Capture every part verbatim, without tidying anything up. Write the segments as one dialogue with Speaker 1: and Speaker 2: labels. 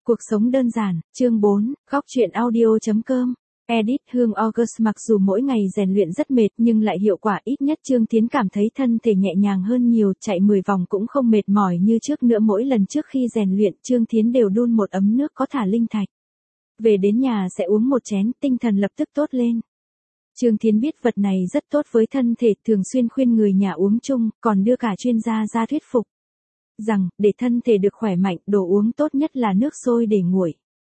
Speaker 1: Cuộc sống đơn giản, chương bốn, góc truyện audio chấm com. Edit Hương August. Mặc dù mỗi ngày rèn luyện rất mệt nhưng lại hiệu quả, ít nhất Trương Thiến cảm thấy thân thể nhẹ nhàng hơn nhiều, chạy mười vòng cũng không mệt mỏi như trước nữa. Mỗi lần trước khi rèn luyện, Trương Thiến đều đun một ấm nước có thả linh thạch. Về đến nhà sẽ uống một chén, tinh thần lập tức tốt lên. Trương Thiến biết vật này rất tốt với thân thể, thường xuyên khuyên người nhà uống chung, còn đưa cả chuyên gia ra thuyết phục rằng, để thân thể được khỏe mạnh, đồ uống tốt nhất là nước sôi để nguội.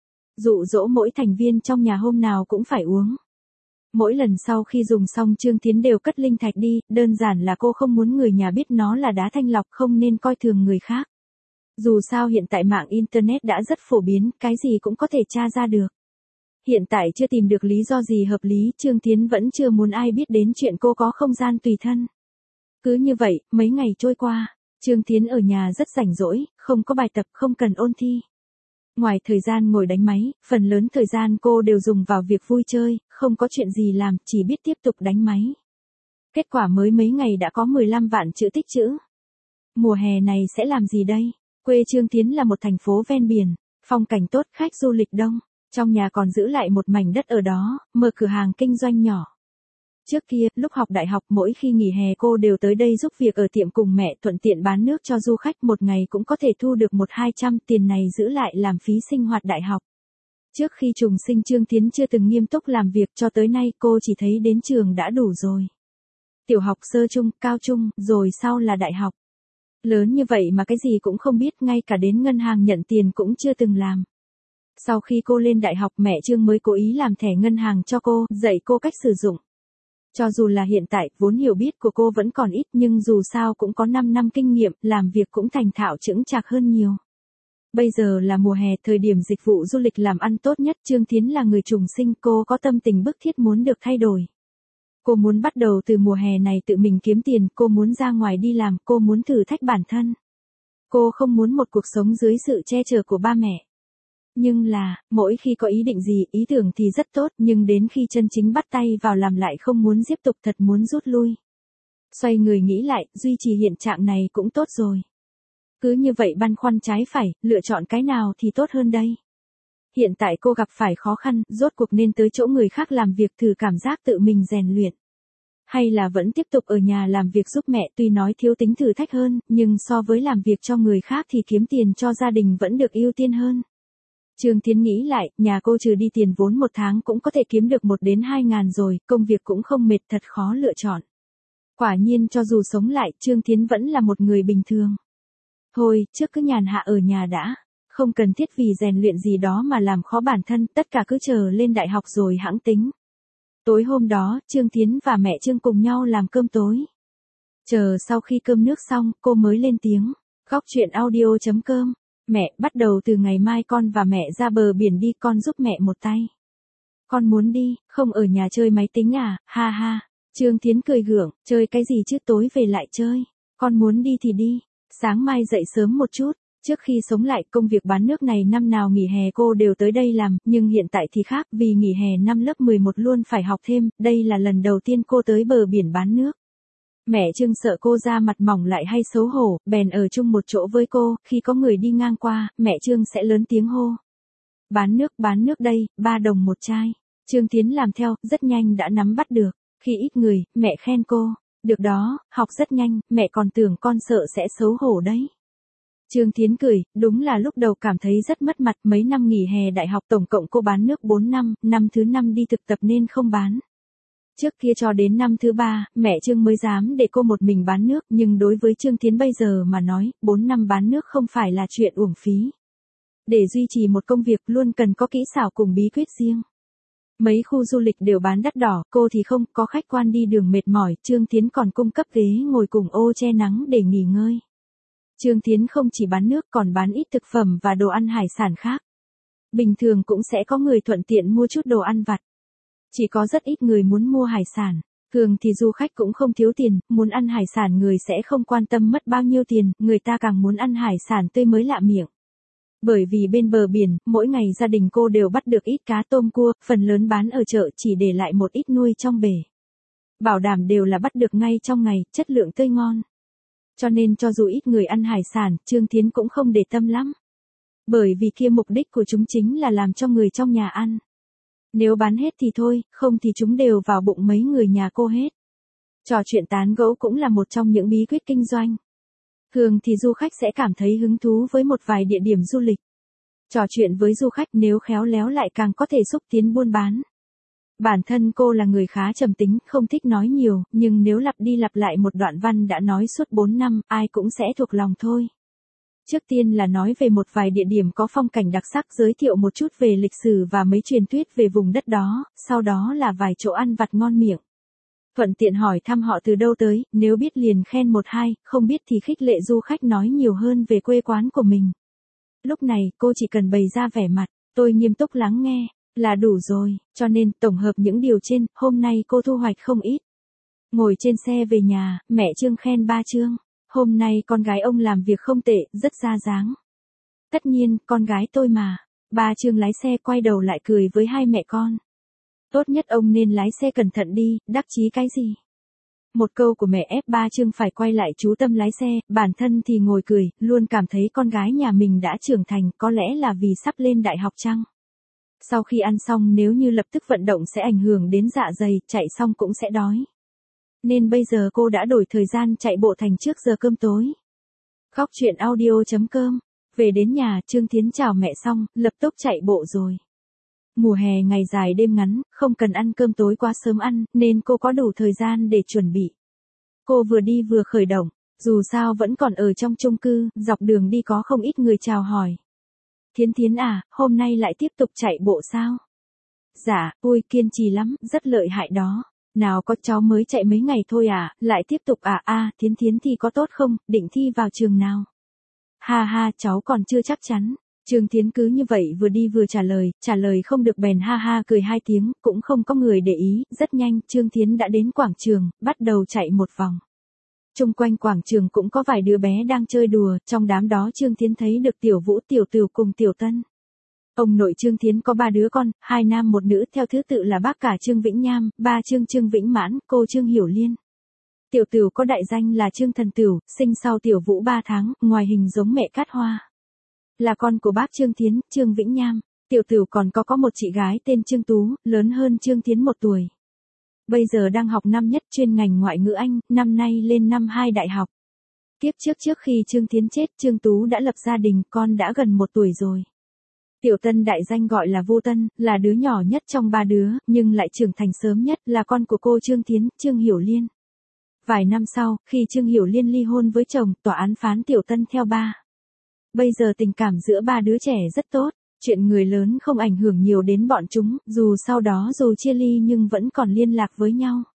Speaker 1: Dụ dỗ mỗi thành viên trong nhà hôm nào cũng phải uống. Mỗi lần sau khi dùng xong Trương Thiến đều cất linh thạch đi, đơn giản là cô không muốn người nhà biết nó là đá thanh lọc, không nên coi thường người khác. Dù sao hiện tại mạng Internet đã rất phổ biến, cái gì cũng có thể tra ra được. Hiện tại chưa tìm được lý do gì hợp lý, Trương Thiến vẫn chưa muốn ai biết đến chuyện cô có không gian tùy thân. Cứ như vậy, mấy ngày trôi qua. Trương Thiến ở nhà rất rảnh rỗi, không có bài tập, không cần ôn thi. Ngoài thời gian ngồi đánh máy, phần lớn thời gian cô đều dùng vào việc vui chơi, không có chuyện gì làm, chỉ biết tiếp tục đánh máy. Kết quả mới mấy ngày đã có mười lăm vạn chữ tích trữ. Mùa hè này sẽ làm gì đây? Quê Trương Thiến là một thành phố ven biển, phong cảnh tốt, khách du lịch đông. Trong nhà còn giữ lại một mảnh đất ở đó, mở cửa hàng kinh doanh nhỏ. Trước kia, lúc học đại học, mỗi khi nghỉ hè cô đều tới đây giúp việc ở tiệm cùng mẹ, thuận tiện bán nước cho du khách, một ngày cũng có thể thu được một hai trăm, tiền này giữ lại làm phí sinh hoạt đại học. Trước khi trùng sinh Trương Thiến chưa từng nghiêm túc làm việc, cho tới nay cô chỉ thấy đến trường đã đủ rồi. Tiểu học, sơ trung, cao trung, rồi sau là đại học. Lớn như vậy mà cái gì cũng không biết, ngay cả đến ngân hàng nhận tiền cũng chưa từng làm. Sau khi cô lên đại học, mẹ Trương mới cố ý làm thẻ ngân hàng cho cô, dạy cô cách sử dụng. Cho dù là hiện tại, vốn hiểu biết của cô vẫn còn ít nhưng dù sao cũng có năm năm kinh nghiệm, làm việc cũng thành thạo chững chạc hơn nhiều. Bây giờ là mùa hè, thời điểm dịch vụ du lịch làm ăn tốt nhất, Trương Thiến là người trùng sinh, cô có tâm tình bức thiết muốn được thay đổi. Cô muốn bắt đầu từ mùa hè này tự mình kiếm tiền, cô muốn ra ngoài đi làm, cô muốn thử thách bản thân. Cô không muốn một cuộc sống dưới sự che chở của ba mẹ. Nhưng là, mỗi khi có ý định gì, ý tưởng thì rất tốt, nhưng đến khi chân chính bắt tay vào làm lại không muốn tiếp tục, thật muốn rút lui. Xoay người nghĩ lại, duy trì hiện trạng này cũng tốt rồi. Cứ như vậy băn khoăn trái phải, lựa chọn cái nào thì tốt hơn đây. Hiện tại cô gặp phải khó khăn, rốt cuộc nên tới chỗ người khác làm việc thử cảm giác tự mình rèn luyện. Hay là vẫn tiếp tục ở nhà làm việc giúp mẹ, tuy nói thiếu tính thử thách hơn, nhưng so với làm việc cho người khác thì kiếm tiền cho gia đình vẫn được ưu tiên hơn. Trương Thiến nghĩ lại, nhà cô trừ đi tiền vốn một tháng cũng có thể kiếm được một đến hai ngàn rồi, công việc cũng không mệt, thật khó lựa chọn. Quả nhiên cho dù sống lại, Trương Thiến vẫn là một người bình thường. Thôi, trước cứ nhàn hạ ở nhà đã, không cần thiết vì rèn luyện gì đó mà làm khó bản thân, tất cả cứ chờ lên đại học rồi hẵng tính. Tối hôm đó, Trương Thiến và mẹ Trương cùng nhau làm cơm tối. Chờ sau khi cơm nước xong, cô mới lên tiếng. Góc truyện audio chấm com. Mẹ, bắt đầu từ ngày mai con và mẹ ra bờ biển đi, con giúp mẹ một tay. Con muốn đi, không ở nhà chơi máy tính à, ha ha. Trương Thiến cười gượng, chơi cái gì chứ, tối về lại chơi. Con muốn đi thì đi, sáng mai dậy sớm một chút. Trước khi sống lại, công việc bán nước này năm nào nghỉ hè cô đều tới đây làm, nhưng hiện tại thì khác, vì nghỉ hè năm lớp mười một luôn phải học thêm, đây là lần đầu tiên cô tới bờ biển bán nước. Mẹ Trương sợ cô da mặt mỏng lại hay xấu hổ, bèn ở chung một chỗ với cô, khi có người đi ngang qua, mẹ Trương sẽ lớn tiếng hô. Bán nước, bán nước đây, ba đồng một chai. Trương Thiến làm theo, rất nhanh đã nắm bắt được. Khi ít người, mẹ khen cô. Được đó, học rất nhanh, mẹ còn tưởng con sợ sẽ xấu hổ đấy. Trương Thiến cười, đúng là lúc đầu cảm thấy rất mất mặt, mấy năm nghỉ hè đại học tổng cộng cô bán nước bốn năm, năm thứ năm đi thực tập nên không bán. Trước kia cho đến năm thứ ba, mẹ Trương mới dám để cô một mình bán nước, nhưng đối với Trương Thiến bây giờ mà nói, bốn năm bán nước không phải là chuyện uổng phí. Để duy trì một công việc luôn cần có kỹ xảo cùng bí quyết riêng. Mấy khu du lịch đều bán đắt đỏ, cô thì không, có khách quan đi đường mệt mỏi, Trương Thiến còn cung cấp ghế ngồi cùng ô che nắng để nghỉ ngơi. Trương Thiến không chỉ bán nước còn bán ít thực phẩm và đồ ăn hải sản khác. Bình thường cũng sẽ có người thuận tiện mua chút đồ ăn vặt. Chỉ có rất ít người muốn mua hải sản. Thường thì du khách cũng không thiếu tiền, muốn ăn hải sản người sẽ không quan tâm mất bao nhiêu tiền, người ta càng muốn ăn hải sản tươi mới lạ miệng. Bởi vì bên bờ biển, mỗi ngày gia đình cô đều bắt được ít cá tôm cua, phần lớn bán ở chợ chỉ để lại một ít nuôi trong bể. Bảo đảm đều là bắt được ngay trong ngày, chất lượng tươi ngon. Cho nên cho dù ít người ăn hải sản, Trương Thiến cũng không để tâm lắm. Bởi vì kia mục đích của chúng chính là làm cho người trong nhà ăn. Nếu bán hết thì thôi, không thì chúng đều vào bụng mấy người nhà cô hết. Trò chuyện tán gẫu cũng là một trong những bí quyết kinh doanh. Thường thì du khách sẽ cảm thấy hứng thú với một vài địa điểm du lịch. Trò chuyện với du khách nếu khéo léo lại càng có thể xúc tiến buôn bán. Bản thân cô là người khá trầm tính, không thích nói nhiều, nhưng nếu lặp đi lặp lại một đoạn văn đã nói suốt bốn năm, ai cũng sẽ thuộc lòng thôi. Trước tiên là nói về một vài địa điểm có phong cảnh đặc sắc, giới thiệu một chút về lịch sử và mấy truyền thuyết về vùng đất đó, sau đó là vài chỗ ăn vặt ngon miệng. Thuận tiện hỏi thăm họ từ đâu tới, nếu biết liền khen một hai, không biết thì khích lệ du khách nói nhiều hơn về quê quán của mình. Lúc này, cô chỉ cần bày ra vẻ mặt, tôi nghiêm túc lắng nghe, là đủ rồi, cho nên, tổng hợp những điều trên, hôm nay cô thu hoạch không ít. Ngồi trên xe về nhà, mẹ Trương khen ba Trương, hôm nay con gái ông làm việc không tệ, rất ra dáng. Tất nhiên, con gái tôi mà. Ba Trương lái xe quay đầu lại cười với hai mẹ con. Tốt nhất ông nên lái xe cẩn thận đi, đắc chí cái gì. Một câu của mẹ ép ba Trương phải quay lại chú tâm lái xe, bản thân thì ngồi cười, luôn cảm thấy con gái nhà mình đã trưởng thành, có lẽ là vì sắp lên đại học chăng. Sau khi ăn xong nếu như lập tức vận động sẽ ảnh hưởng đến dạ dày, chạy xong cũng sẽ đói. Nên bây giờ cô đã đổi thời gian chạy bộ thành trước giờ cơm tối. Khóc chuyện audio chấm com. Về đến nhà, Trương Thiến chào mẹ xong, lập tức chạy bộ rồi. Mùa hè ngày dài đêm ngắn, không cần ăn cơm tối quá sớm ăn, nên cô có đủ thời gian để chuẩn bị. Cô vừa đi vừa khởi động, dù sao vẫn còn ở trong chung cư, dọc đường đi có không ít người chào hỏi. Thiến Thiến à, hôm nay lại tiếp tục chạy bộ sao? Dạ, ui kiên trì lắm, rất lợi hại đó. Nào có cháu mới chạy mấy ngày thôi à, lại tiếp tục à a, à, Thiến Thiến thi có tốt không, định thi vào trường nào? Ha ha, cháu còn chưa chắc chắn. Trương Thiến cứ như vậy vừa đi vừa trả lời, trả lời không được bèn ha ha cười hai tiếng, cũng không có người để ý, rất nhanh, Trương Thiến đã đến quảng trường, bắt đầu chạy một vòng. Trung quanh quảng trường cũng có vài đứa bé đang chơi đùa, trong đám đó Trương Thiến thấy được Tiểu Vũ, Tiểu Tửu cùng Tiểu Tân. Ông nội Trương Thiến có ba đứa con, hai nam một nữ, theo thứ tự là bác cả Trương Vĩnh Nham, ba Trương Trương Vĩnh Mãn, cô Trương Hiểu Liên. Tiểu Tửu có đại danh là Trương Thần Tửu, sinh sau Tiểu Vũ ba tháng, ngoài hình giống mẹ Cát Hoa. Là con của bác Trương Thiến, Trương Vĩnh Nham. Tiểu Tửu còn có có một chị gái tên Trương Tú, lớn hơn Trương Thiến một tuổi. Bây giờ đang học năm nhất chuyên ngành ngoại ngữ Anh, năm nay lên năm hai đại học. Tiếp trước trước khi Trương Thiến chết, Trương Tú đã lập gia đình, con đã gần một tuổi rồi. Tiểu Tân đại danh gọi là Vô Tân, là đứa nhỏ nhất trong ba đứa, nhưng lại trưởng thành sớm nhất, là con của cô Trương Thiến, Trương Hiểu Liên. Vài năm sau, khi Trương Hiểu Liên ly hôn với chồng, tòa án phán Tiểu Tân theo ba. Bây giờ tình cảm giữa ba đứa trẻ rất tốt, chuyện người lớn không ảnh hưởng nhiều đến bọn chúng, dù sau đó dù chia ly nhưng vẫn còn liên lạc với nhau.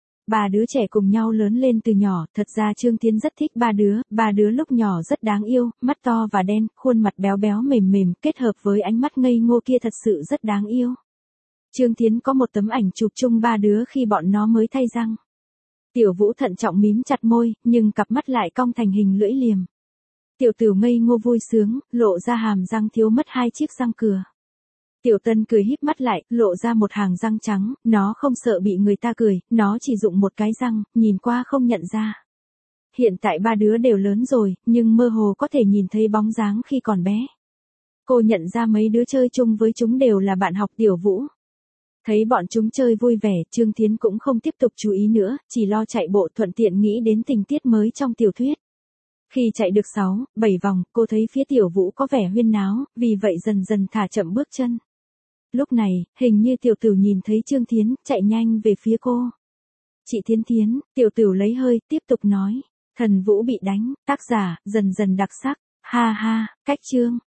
Speaker 1: Ba đứa trẻ cùng nhau lớn lên từ nhỏ, thật ra Trương Thiến rất thích ba đứa, ba đứa lúc nhỏ rất đáng yêu, mắt to và đen, khuôn mặt béo béo mềm mềm, kết hợp với ánh mắt ngây ngô kia thật sự rất đáng yêu. Trương Thiến có một tấm ảnh chụp chung ba đứa khi bọn nó mới thay răng. Tiểu Vũ thận trọng mím chặt môi, nhưng cặp mắt lại cong thành hình lưỡi liềm. Tiểu Tửu ngây ngô vui sướng, lộ ra hàm răng thiếu mất hai chiếc răng cửa. Tiểu Tân cười híp mắt lại, lộ ra một hàng răng trắng, nó không sợ bị người ta cười, nó chỉ dụng một cái răng, nhìn qua không nhận ra. Hiện tại ba đứa đều lớn rồi, nhưng mơ hồ có thể nhìn thấy bóng dáng khi còn bé. Cô nhận ra mấy đứa chơi chung với chúng đều là bạn học Tiểu Vũ. Thấy bọn chúng chơi vui vẻ, Trương Thiến cũng không tiếp tục chú ý nữa, chỉ lo chạy bộ thuận tiện nghĩ đến tình tiết mới trong tiểu thuyết. Khi chạy được sáu, bảy vòng, cô thấy phía Tiểu Vũ có vẻ huyên náo, vì vậy dần dần thả chậm bước chân. Lúc này, hình như Tiểu Tửu nhìn thấy Trương Thiến, chạy nhanh về phía cô. Chị Thiến Thiến, Tiểu Tửu lấy hơi, tiếp tục nói. Thần Vũ bị đánh, tác giả, dần dần đặc sắc, ha ha, cách chương.